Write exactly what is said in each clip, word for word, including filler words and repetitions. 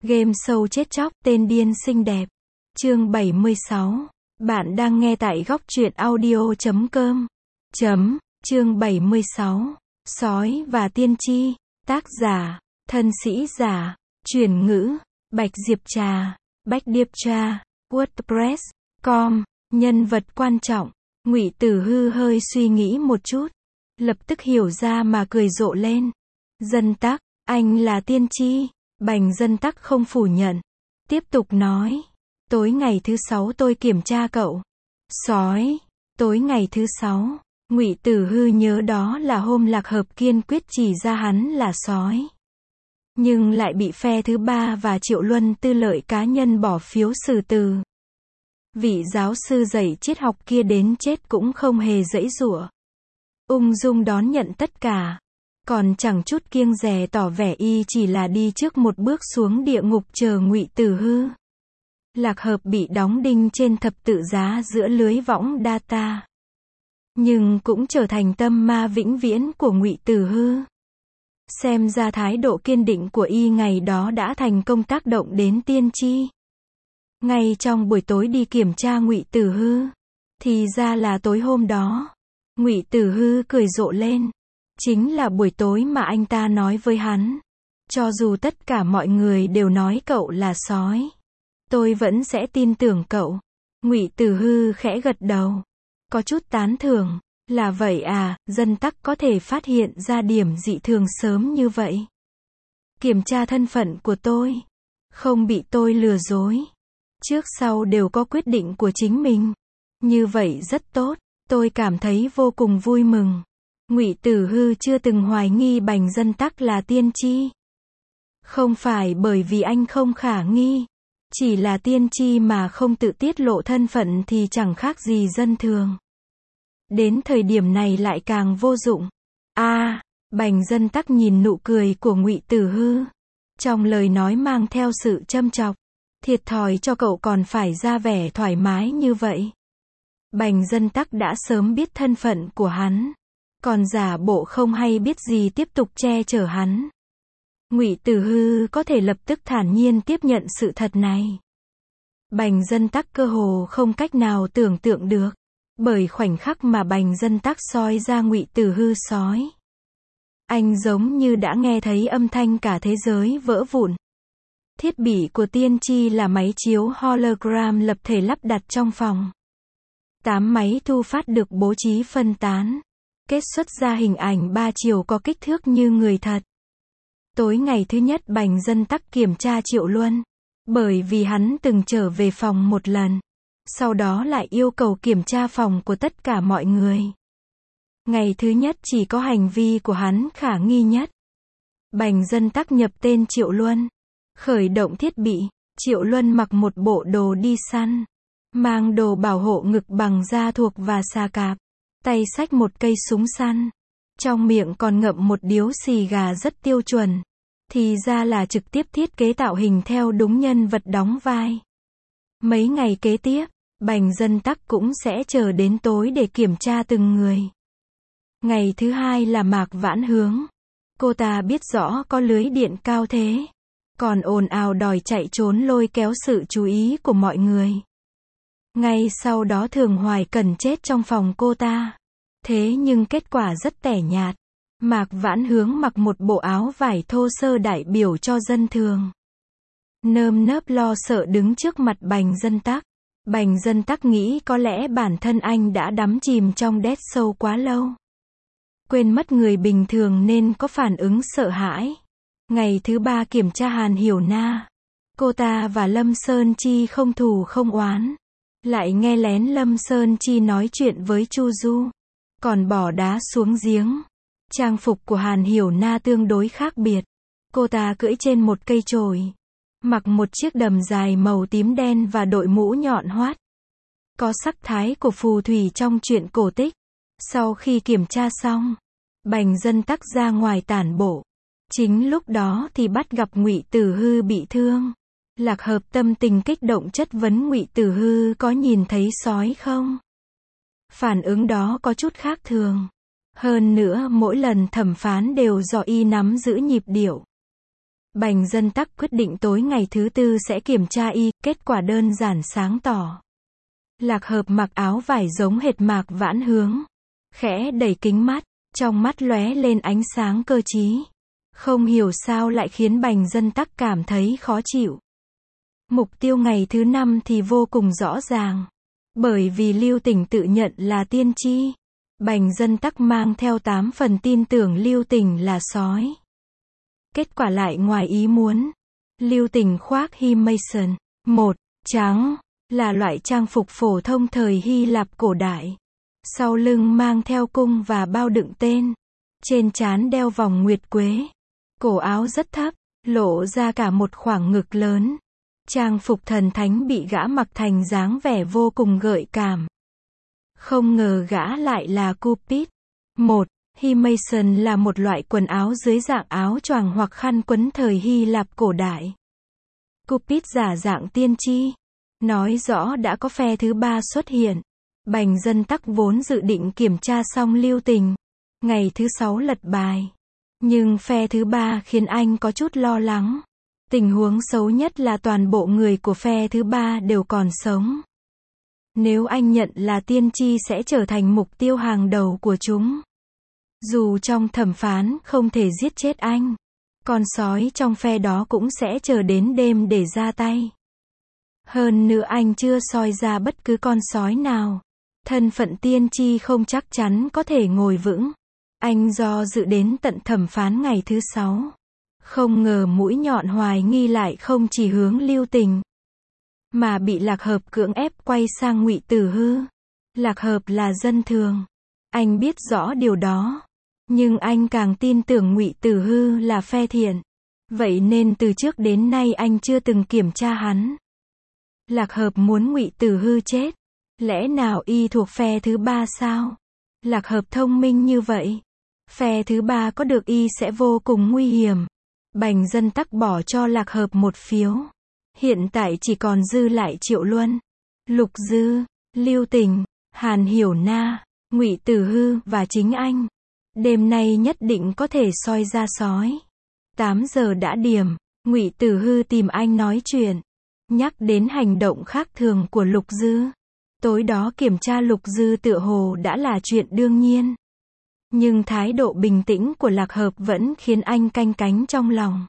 Game show chết chóc, tên điên xinh đẹp. Chương bảy mươi sáu. Bạn đang nghe tại góc truyện audio chấm com. Chấm, chương bảy mươi sáu. Sói và tiên tri. Tác giả, thân sĩ giả, chuyển ngữ, Bạch Diệp Trà, Bách Điệp Trà, WordPress, com. Nhân vật quan trọng. Ngụy Tử Hư hơi suy nghĩ một chút, lập tức hiểu ra mà cười rộ lên. Dân Tắc, anh là tiên tri. Bành Dân Tắc không phủ nhận, tiếp tục nói, tối ngày thứ sáu tôi kiểm tra cậu. Sói, tối ngày thứ sáu. Ngụy Tử Hư nhớ đó là hôm Lạc Hợp kiên quyết chỉ ra hắn là sói, nhưng lại bị phe thứ ba và Triệu Luân tư lợi cá nhân bỏ phiếu xử từ. Vị giáo sư dạy triết học kia đến chết cũng không hề giãy giụa, ung dung đón nhận tất cả, còn chẳng chút kiêng dè tỏ vẻ y chỉ là đi trước một bước xuống địa ngục chờ Ngụy Tử Hư. Lạc Hợp bị đóng đinh trên thập tự giá giữa lưới võng data, nhưng cũng trở thành tâm ma vĩnh viễn của Ngụy Tử Hư. Xem ra thái độ kiên định của y ngày đó đã thành công tác động đến tiên tri. Ngay trong buổi tối đi kiểm tra Ngụy Tử Hư, thì ra là tối hôm đó, Ngụy Tử Hư cười rộ lên. Chính là buổi tối mà anh ta nói với hắn, cho dù tất cả mọi người đều nói cậu là sói, tôi vẫn sẽ tin tưởng cậu. Ngụy Tử Hư khẽ gật đầu, có chút tán thưởng. Là vậy à, Dân Tắc có thể phát hiện ra điểm dị thường sớm như vậy. Kiểm tra thân phận của tôi, không bị tôi lừa dối, trước sau đều có quyết định của chính mình. Như vậy rất tốt, tôi cảm thấy vô cùng vui mừng. Ngụy Tử Hư chưa từng hoài nghi Bành Dân Tắc là tiên tri. Không phải bởi vì anh không khả nghi, chỉ là tiên tri mà không tự tiết lộ thân phận thì chẳng khác gì dân thường. Đến thời điểm này lại càng vô dụng. A, à, Bành Dân Tắc nhìn nụ cười của Ngụy Tử Hư, trong lời nói mang theo sự châm chọc. Thiệt thòi cho cậu còn phải ra vẻ thoải mái như vậy. Bành Dân Tắc đã sớm biết thân phận của hắn, còn giả bộ không hay biết gì tiếp tục che chở hắn. Ngụy Tử Hư có thể lập tức thản nhiên tiếp nhận sự thật này. Bành Dân Tắc cơ hồ không cách nào tưởng tượng được, bởi khoảnh khắc mà Bành Dân Tắc soi ra Ngụy Tử Hư sói, anh giống như đã nghe thấy âm thanh cả thế giới vỡ vụn. Thiết bị của tiên tri là máy chiếu hologram lập thể lắp đặt trong phòng. Tám máy thu phát được bố trí phân tán, kết xuất ra hình ảnh ba chiều có kích thước như người thật. Tối ngày thứ nhất Bành Dân Tắc kiểm tra Triệu Luân, bởi vì hắn từng trở về phòng một lần, sau đó lại yêu cầu kiểm tra phòng của tất cả mọi người. Ngày thứ nhất chỉ có hành vi của hắn khả nghi nhất. Bành Dân Tắc nhập tên Triệu Luân, khởi động thiết bị. Triệu Luân mặc một bộ đồ đi săn, mang đồ bảo hộ ngực bằng da thuộc và xà cạp, tay xách một cây súng săn, trong miệng còn ngậm một điếu xì gà rất tiêu chuẩn. Thì ra là trực tiếp thiết kế tạo hình theo đúng nhân vật đóng vai. Mấy ngày kế tiếp, Bành Dân Tắc cũng sẽ chờ đến tối để kiểm tra từng người. Ngày thứ hai là Mạc Vãn Hướng. Cô ta biết rõ có lưới điện cao thế, còn ồn ào đòi chạy trốn lôi kéo sự chú ý của mọi người. Ngay sau đó Thường Hoài Cần chết trong phòng cô ta. Thế nhưng kết quả rất tẻ nhạt. Mạc Vãn Hướng mặc một bộ áo vải thô sơ đại biểu cho dân thường, nơm nớp lo sợ đứng trước mặt Bành Dân Tắc. Bành Dân Tắc nghĩ có lẽ bản thân anh đã đắm chìm trong dead show quá lâu, quên mất người bình thường nên có phản ứng sợ hãi. Ngày thứ ba kiểm tra Hàn Hiểu Na, cô ta và Lâm Sơn Chi không thù không oán, lại nghe lén Lâm Sơn Chi nói chuyện với Chu Du, còn bỏ đá xuống giếng. Trang phục của Hàn Hiểu Na tương đối khác biệt. Cô ta cưỡi trên một cây chổi, mặc một chiếc đầm dài màu tím đen và đội mũ nhọn hoắt, có sắc thái của phù thủy trong truyện cổ tích. Sau khi kiểm tra xong, Bành Dân Tắc ra ngoài tản bộ. Chính lúc đó thì bắt gặp Ngụy Tử Hư bị thương. Lạc Hợp tâm tình kích động chất vấn Ngụy Tử Hư có nhìn thấy sói không? Phản ứng đó có chút khác thường. Hơn nữa mỗi lần thẩm phán đều do y nắm giữ nhịp điệu. Bành Dân Tắc quyết định tối ngày thứ tư sẽ kiểm tra y, kết quả đơn giản sáng tỏ. Lạc Hợp mặc áo vải giống hệt Mạc Vãn Hướng. Khẽ đẩy kính mắt, trong mắt lóe lên ánh sáng cơ trí. Không hiểu sao lại khiến Bành Dân Tắc cảm thấy khó chịu. Mục tiêu ngày thứ năm thì vô cùng rõ ràng. Bởi vì Lưu Tình tự nhận là tiên tri. Bành Dân Tắc mang theo tám phần tin tưởng Lưu Tình là sói. Kết quả lại ngoài ý muốn. Lưu Tình khoác Himation. Một, trắng, là loại trang phục phổ thông thời Hy Lạp cổ đại. Sau lưng mang theo cung và bao đựng tên. Trên trán đeo vòng nguyệt quế. Cổ áo rất thấp, lộ ra cả một khoảng ngực lớn. Trang phục thần thánh bị gã mặc thành dáng vẻ vô cùng gợi cảm. Không ngờ gã lại là Cupid. Một, Himation là một loại quần áo dưới dạng áo choàng hoặc khăn quấn thời Hy Lạp cổ đại. Cupid giả dạng tiên tri. Nói rõ đã có phe thứ ba xuất hiện. Bành Dân Tắc vốn dự định kiểm tra xong Lưu Tình. Ngày thứ sáu lật bài. Nhưng phe thứ ba khiến anh có chút lo lắng. Tình huống xấu nhất là toàn bộ người của phe thứ ba đều còn sống. Nếu anh nhận là tiên tri sẽ trở thành mục tiêu hàng đầu của chúng. Dù trong thẩm phán không thể giết chết anh, con sói trong phe đó cũng sẽ chờ đến đêm để ra tay. Hơn nữa anh chưa soi ra bất cứ con sói nào. Thân phận tiên tri không chắc chắn có thể ngồi vững. Anh do dự đến tận thẩm phán ngày thứ sáu. Không ngờ mũi nhọn hoài nghi lại không chỉ hướng Lưu Tình, mà bị Lạc Hợp cưỡng ép quay sang Ngụy Tử Hư. Lạc Hợp là dân thường. Anh biết rõ điều đó. Nhưng anh càng tin tưởng Ngụy Tử Hư là phe thiện. Vậy nên từ trước đến nay anh chưa từng kiểm tra hắn. Lạc Hợp muốn Ngụy Tử Hư chết. Lẽ nào y thuộc phe thứ ba sao? Lạc Hợp thông minh như vậy. Phe thứ ba có được y sẽ vô cùng nguy hiểm. Bành Dân Tắc bỏ cho Lạc Hợp một phiếu. Hiện tại chỉ còn dư lại Triệu Luân, Lục Dư, Lưu Tình, Hàn Hiểu Na, Ngụy Tử Hư và chính anh. Đêm nay nhất định có thể soi ra sói. tám giờ đã điểm, Ngụy Tử Hư tìm anh nói chuyện. Nhắc đến hành động khác thường của Lục Dư. Tối đó kiểm tra Lục Dư tựa hồ đã là chuyện đương nhiên. Nhưng thái độ bình tĩnh của Lạc Hợp vẫn khiến anh canh cánh trong lòng.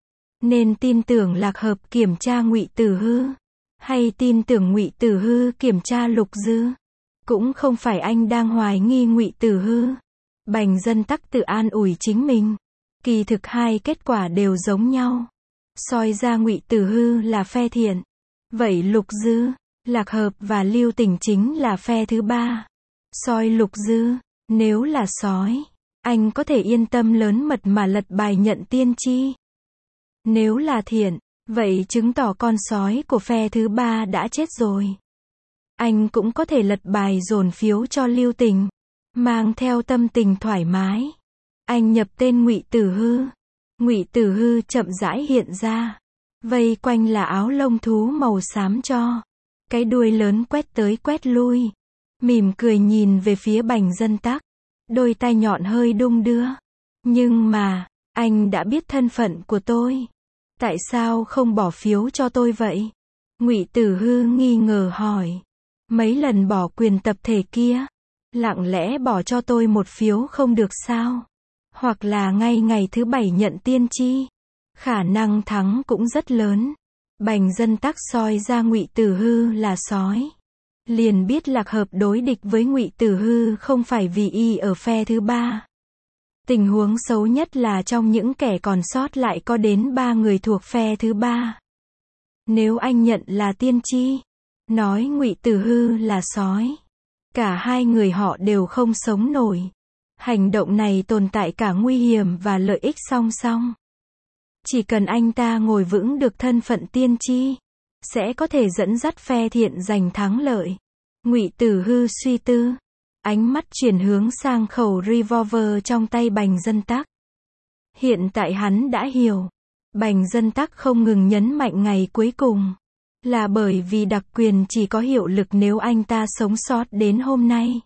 Nên tin tưởng Lạc Hợp kiểm tra Ngụy Tử Hư, hay tin tưởng Ngụy Tử Hư kiểm tra Lục Dư? Cũng không phải anh đang hoài nghi Ngụy Tử Hư. Bành Dân Tắc tự an ủi chính mình. Kỳ thực hai kết quả đều giống nhau. Soi ra Ngụy Tử Hư là phe thiện. Vậy Lục Dư, Lạc Hợp và Lưu Tình chính là phe thứ ba. Soi Lục Dư, nếu là sói, anh có thể yên tâm lớn mật mà lật bài nhận tiên tri. Nếu là thiện, vậy chứng tỏ con sói của phe thứ ba đã chết rồi. Anh cũng có thể lật bài dồn phiếu cho Lưu Tình, mang theo tâm tình thoải mái. Anh nhập tên Ngụy Tử Hư. Ngụy Tử Hư chậm rãi hiện ra. Vây quanh là áo lông thú màu xám cho. Cái đuôi lớn quét tới quét lui. Mỉm cười nhìn về phía Bành Dân Tắc. Đôi tai nhọn hơi đung đưa. Nhưng mà, anh đã biết thân phận của tôi. Tại sao không bỏ phiếu cho tôi vậy? Ngụy Tử Hư nghi ngờ hỏi. Mấy lần bỏ quyền tập thể kia, lặng lẽ bỏ cho tôi một phiếu không được sao? Hoặc là ngay ngày thứ bảy nhận tiên tri. Khả năng thắng cũng rất lớn. Bành Dân Tắc soi ra Ngụy Tử Hư là sói. Liền biết Lạc Hợp đối địch với Ngụy Tử Hư không phải vì y ở phe thứ ba. Tình huống xấu nhất là trong những kẻ còn sót lại có đến ba người thuộc phe thứ ba. Nếu anh nhận là tiên tri, nói Ngụy Tử Hư là sói, cả hai người họ đều không sống nổi. Hành động này tồn tại cả nguy hiểm và lợi ích song song. Chỉ cần anh ta ngồi vững được thân phận tiên tri, sẽ có thể dẫn dắt phe thiện giành thắng lợi. Ngụy Tử Hư suy tư, ánh mắt chuyển hướng sang khẩu revolver trong tay Bành Dân Tắc. Hiện tại hắn đã hiểu, Bành Dân Tắc không ngừng nhấn mạnh ngày cuối cùng, là bởi vì đặc quyền chỉ có hiệu lực nếu anh ta sống sót đến hôm nay.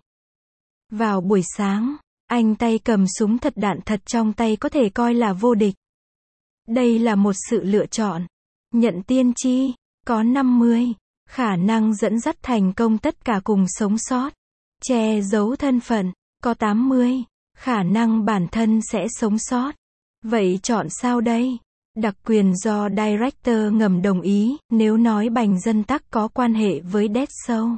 Vào buổi sáng, anh tay cầm súng thật đạn thật trong tay có thể coi là vô địch. Đây là một sự lựa chọn. Nhận tiên tri, có năm mươi. Khả năng dẫn dắt thành công tất cả cùng sống sót. Che giấu thân phận, có tám mươi. Khả năng bản thân sẽ sống sót. Vậy chọn sao đây? Đặc quyền do director ngầm đồng ý, nếu nói Bành Dân Tắc có quan hệ với Dead Show.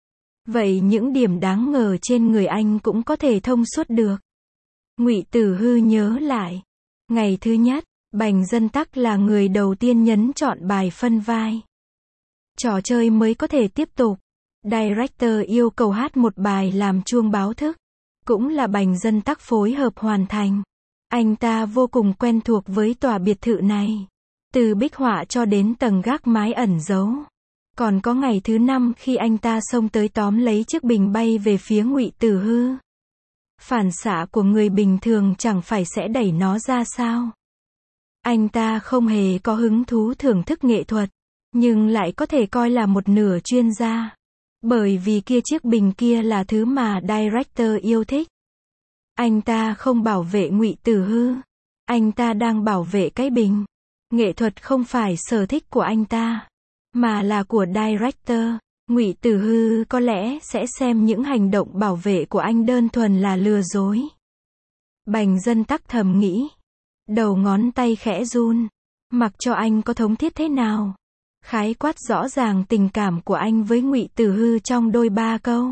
Vậy những điểm đáng ngờ trên người anh cũng có thể thông suốt được. Ngụy Tử Hư nhớ lại. Ngày thứ nhất, Bành Dân Tắc là người đầu tiên nhấn chọn bài phân vai. Trò chơi mới có thể tiếp tục. Director yêu cầu hát một bài làm chuông báo thức. Cũng là Bành Dân Tắc phối hợp hoàn thành. Anh ta vô cùng quen thuộc với tòa biệt thự này. Từ bích họa cho đến tầng gác mái ẩn giấu. Còn có ngày thứ năm khi anh ta xông tới tóm lấy chiếc bình bay về phía Ngụy Tử Hư. Phản xạ của người bình thường chẳng phải sẽ đẩy nó ra sao? Anh ta không hề có hứng thú thưởng thức nghệ thuật, nhưng lại có thể coi là một nửa chuyên gia. Bởi vì kia chiếc bình kia là thứ mà director yêu thích. Anh ta không bảo vệ Ngụy Tử Hư. Anh ta đang bảo vệ cái bình. Nghệ thuật không phải sở thích của anh ta, mà là của director. Ngụy Tử Hư có lẽ sẽ xem những hành động bảo vệ của anh đơn thuần là lừa dối. Bành Dân Tắc thầm nghĩ. Đầu ngón tay khẽ run. Mặc cho anh có thống thiết thế nào. Khái quát rõ ràng tình cảm của anh với Ngụy Tử Hư trong đôi ba câu.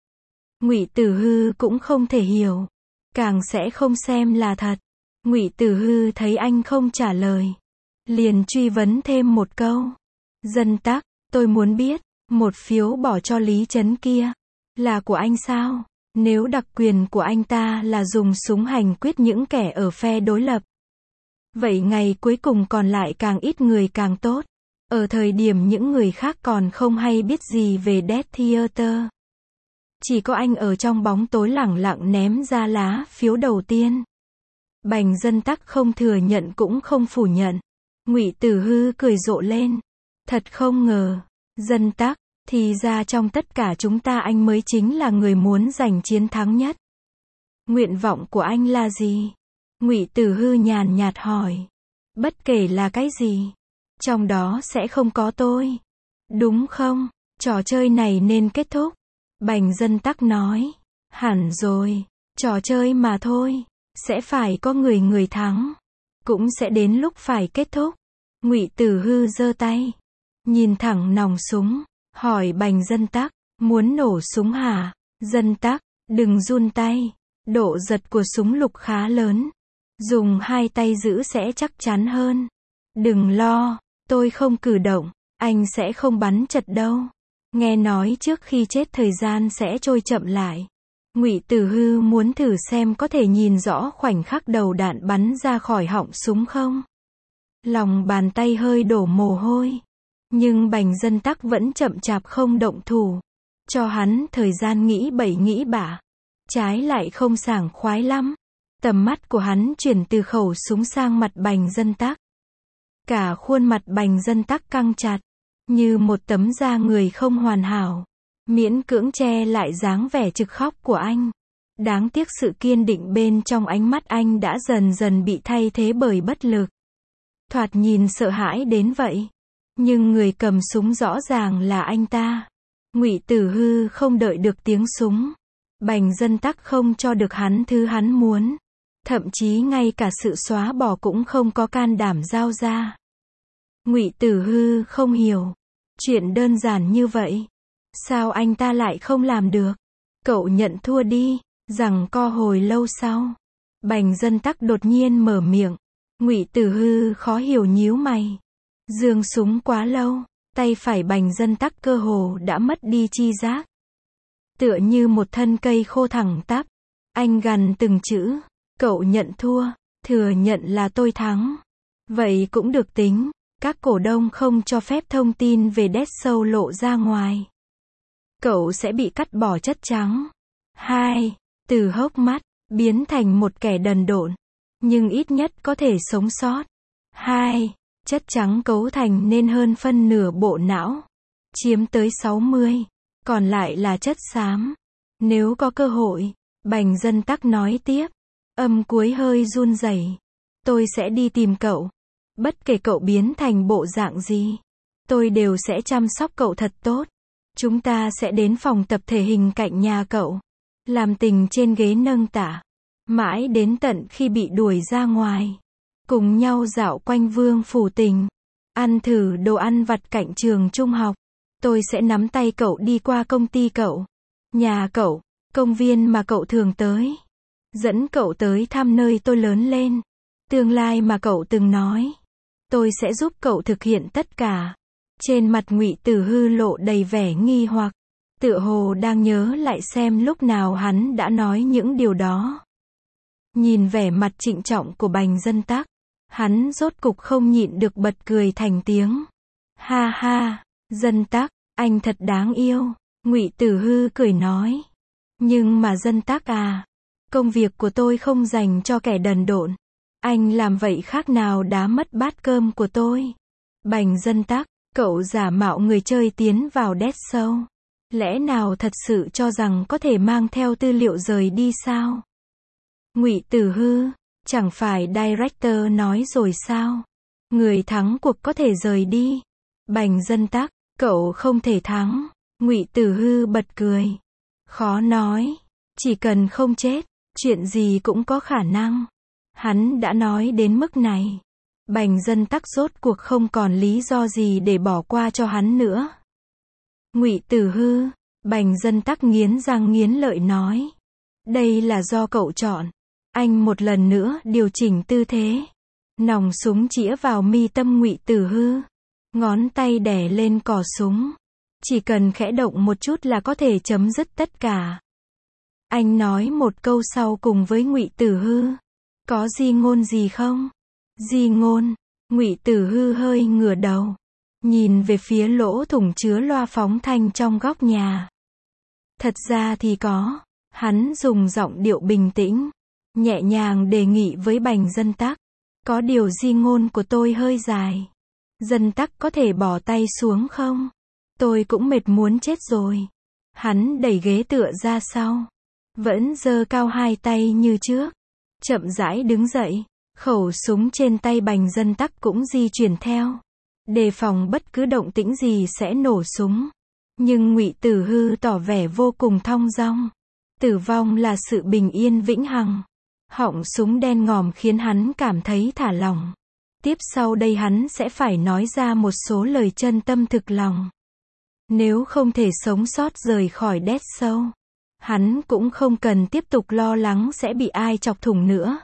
Ngụy Tử Hư cũng không thể hiểu. Càng sẽ không xem là thật. Ngụy Tử Hư thấy anh không trả lời. Liền truy vấn thêm một câu. Dân Tắc, tôi muốn biết, một phiếu bỏ cho Lý Trấn kia, là của anh sao? Nếu đặc quyền của anh ta là dùng súng hành quyết những kẻ ở phe đối lập. Vậy ngày cuối cùng còn lại càng ít người càng tốt. Ở thời điểm những người khác còn không hay biết gì về Death Theater. Chỉ có anh ở trong bóng tối lẳng lặng ném ra lá phiếu đầu tiên. Bành Dân Tắc không thừa nhận cũng không phủ nhận. Ngụy Tử Hư cười rộ lên. Thật không ngờ, Dân Tắc, thì ra trong tất cả chúng ta anh mới chính là người muốn giành chiến thắng nhất. Nguyện vọng của anh là gì? Ngụy Tử Hư nhàn nhạt hỏi. Bất kể là cái gì, trong đó sẽ không có tôi. Đúng không? Trò chơi này nên kết thúc. Bành Dân Tắc nói. Hẳn rồi, trò chơi mà thôi. Sẽ phải có người người thắng. Cũng sẽ đến lúc phải kết thúc. Ngụy Tử Hư giơ tay. Nhìn thẳng nòng súng. Hỏi Bành Dân Tắc. Muốn nổ súng hả? Dân Tắc, đừng run tay. Độ giật của súng lục khá lớn. Dùng hai tay giữ sẽ chắc chắn hơn. Đừng lo, tôi không cử động. Anh sẽ không bắn chật đâu. Nghe nói trước khi chết thời gian sẽ trôi chậm lại. Ngụy Tử Hư muốn thử xem có thể nhìn rõ khoảnh khắc đầu đạn bắn ra khỏi họng súng không. Lòng bàn tay hơi đổ mồ hôi. Nhưng Bành Dân Tắc vẫn chậm chạp không động thủ. Cho hắn thời gian nghĩ bậy nghĩ bạ. Trái lại không sảng khoái lắm. Tầm mắt của hắn chuyển từ khẩu súng sang mặt Bành Dân Tắc. Cả khuôn mặt Bành Dân Tắc căng chặt. Như một tấm da người không hoàn hảo. Miễn cưỡng che lại dáng vẻ trực khóc của anh. Đáng tiếc sự kiên định bên trong ánh mắt anh đã dần dần bị thay thế bởi bất lực. Thoạt nhìn sợ hãi đến vậy. Nhưng người cầm súng rõ ràng là anh ta. Ngụy Tử Hư không đợi được tiếng súng. Bành Dân Tắc không cho được hắn thứ hắn muốn. Thậm chí ngay cả sự xóa bỏ cũng không có can đảm giao ra. Ngụy Tử Hư không hiểu. Chuyện đơn giản như vậy. Sao anh ta lại không làm được? Cậu nhận thua đi. Rằng co hồi lâu sau. Bành Dân Tắc đột nhiên mở miệng. Ngụy Tử Hư khó hiểu nhíu mày. Giương súng quá lâu. Tay phải Bành Dân Tắc cơ hồ đã mất đi chi giác. Tựa như một thân cây khô thẳng tắp. Anh gằn từng chữ. Cậu nhận thua. Thừa nhận là tôi thắng. Vậy cũng được tính. Các cổ đông không cho phép thông tin về Death Show lộ ra ngoài. Cậu sẽ bị cắt bỏ chất trắng. Hai. Từ hốc mắt, biến thành một kẻ đần độn. Nhưng ít nhất có thể sống sót. Hai. Chất trắng cấu thành nên hơn phân nửa bộ não. Chiếm tới sáu mươi. Còn lại là chất xám. Nếu có cơ hội, Bành Dân Tắc nói tiếp. Âm cuối hơi run rẩy. Tôi sẽ đi tìm cậu. Bất kể cậu biến thành bộ dạng gì, tôi đều sẽ chăm sóc cậu thật tốt. Chúng ta sẽ đến phòng tập thể hình cạnh nhà cậu, làm tình trên ghế nâng tạ, mãi đến tận khi bị đuổi ra ngoài. Cùng nhau dạo quanh Vương Phủ Tỉnh, ăn thử đồ ăn vặt cạnh trường trung học. Tôi sẽ nắm tay cậu đi qua công ty cậu, nhà cậu, công viên mà cậu thường tới. Dẫn cậu tới thăm nơi tôi lớn lên, tương lai mà cậu từng nói. Tôi sẽ giúp cậu thực hiện tất cả. Trên mặt Ngụy Tử Hư lộ đầy vẻ nghi hoặc, tựa hồ đang nhớ lại xem lúc nào hắn đã nói những điều đó. Nhìn vẻ mặt trịnh trọng của Bành Dân Tắc, hắn rốt cục không nhịn được bật cười thành tiếng. Ha ha, Dân Tắc, anh thật đáng yêu. Ngụy Tử Hư cười nói. Nhưng mà Dân Tắc à, công việc của tôi không dành cho kẻ đần độn. Anh làm vậy khác nào đá mất bát cơm của tôi. Bành Dân Tắc, cậu giả mạo người chơi tiến vào Dead Show. Lẽ nào thật sự cho rằng có thể mang theo tư liệu rời đi sao? Ngụy Tử Hư, chẳng phải director nói rồi sao? Người thắng cuộc có thể rời đi. Bành Dân Tắc, cậu không thể thắng. Ngụy Tử Hư bật cười. Khó nói, chỉ cần không chết, chuyện gì cũng có khả năng. Hắn đã nói đến mức này. Bành Dân Tắc rốt cuộc không còn lý do gì để bỏ qua cho hắn nữa. Ngụy Tử Hư, Bành Dân Tắc nghiến răng nghiến lợi nói. Đây là do cậu chọn. Anh một lần nữa điều chỉnh tư thế. Nòng súng chĩa vào mi tâm Ngụy Tử Hư. Ngón tay đè lên cò súng. Chỉ cần khẽ động một chút là có thể chấm dứt tất cả. Anh nói một câu sau cùng với Ngụy Tử Hư. Có di ngôn gì không? Di ngôn. Ngụy Tử Hư hơi ngửa đầu, nhìn về phía lỗ thủng chứa loa phóng thanh trong góc nhà. Thật ra thì có. Hắn dùng giọng điệu bình tĩnh, nhẹ nhàng đề nghị với Bành Dân Tắc. Có điều di ngôn của tôi hơi dài. Dân Tắc có thể bỏ tay xuống không? Tôi cũng mệt muốn chết rồi. Hắn đẩy ghế tựa ra sau, vẫn giơ cao hai tay như trước, chậm rãi đứng dậy. Khẩu súng trên tay Bành Dân Tắc cũng di chuyển theo, đề phòng bất cứ động tĩnh gì sẽ nổ súng. Nhưng Ngụy Tử Hư tỏ vẻ vô cùng thong dong. Tử vong là sự bình yên vĩnh hằng. Họng súng đen ngòm khiến hắn cảm thấy thả lỏng. Tiếp sau đây hắn sẽ phải nói ra một số lời chân tâm thực lòng. Nếu không thể sống sót rời khỏi Dead Show, hắn cũng không cần tiếp tục lo lắng sẽ bị ai chọc thủng nữa.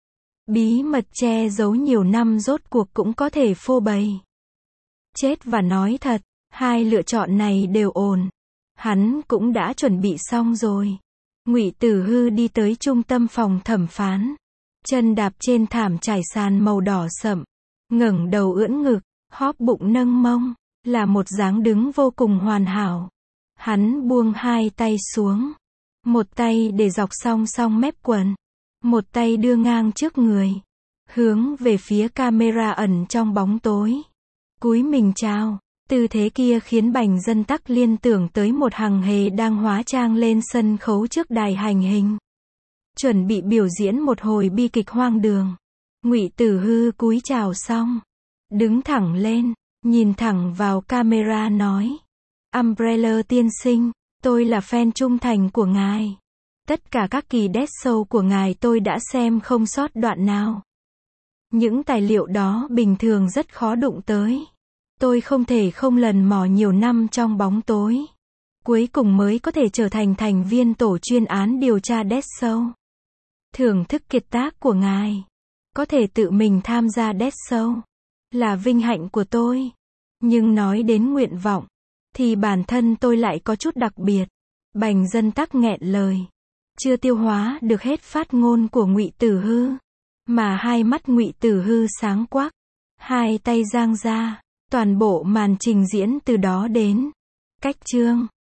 Bí mật che giấu nhiều năm rốt cuộc cũng có thể phô bày. Chết và nói thật, hai lựa chọn này đều ổn. Hắn cũng đã chuẩn bị xong rồi. Ngụy Tử Hư đi tới trung tâm phòng thẩm phán. Chân đạp trên thảm trải sàn màu đỏ sậm. Ngẩng đầu ưỡn ngực, hóp bụng nâng mông. Là một dáng đứng vô cùng hoàn hảo. Hắn buông hai tay xuống. Một tay để dọc song song mép quần. Một tay đưa ngang trước người. Hướng về phía camera ẩn trong bóng tối. Cúi mình chào. Tư thế kia khiến Bành Dân Tắc liên tưởng tới một hằng hề đang hóa trang lên sân khấu trước đài hành hình. Chuẩn bị biểu diễn một hồi bi kịch hoang đường. Ngụy Tử Hư cúi chào xong, đứng thẳng lên, nhìn thẳng vào camera nói. Umbrella tiên sinh, tôi là fan trung thành của ngài. Tất cả các kỳ Dead Show của ngài tôi đã xem không sót đoạn nào. Những tài liệu đó bình thường rất khó đụng tới. Tôi không thể không lần mò nhiều năm trong bóng tối. Cuối cùng mới có thể trở thành thành viên tổ chuyên án điều tra Dead Show. Thưởng thức kiệt tác của ngài. Có thể tự mình tham gia Dead Show là vinh hạnh của tôi. Nhưng nói đến nguyện vọng, thì bản thân tôi lại có chút đặc biệt. Bành Dân Tắc nghẹn lời. Chưa tiêu hóa được hết phát ngôn của Ngụy Tử Hư. Mà hai mắt Ngụy Tử Hư sáng quắc. Hai tay giang ra. Toàn bộ màn trình diễn từ đó đến cách chương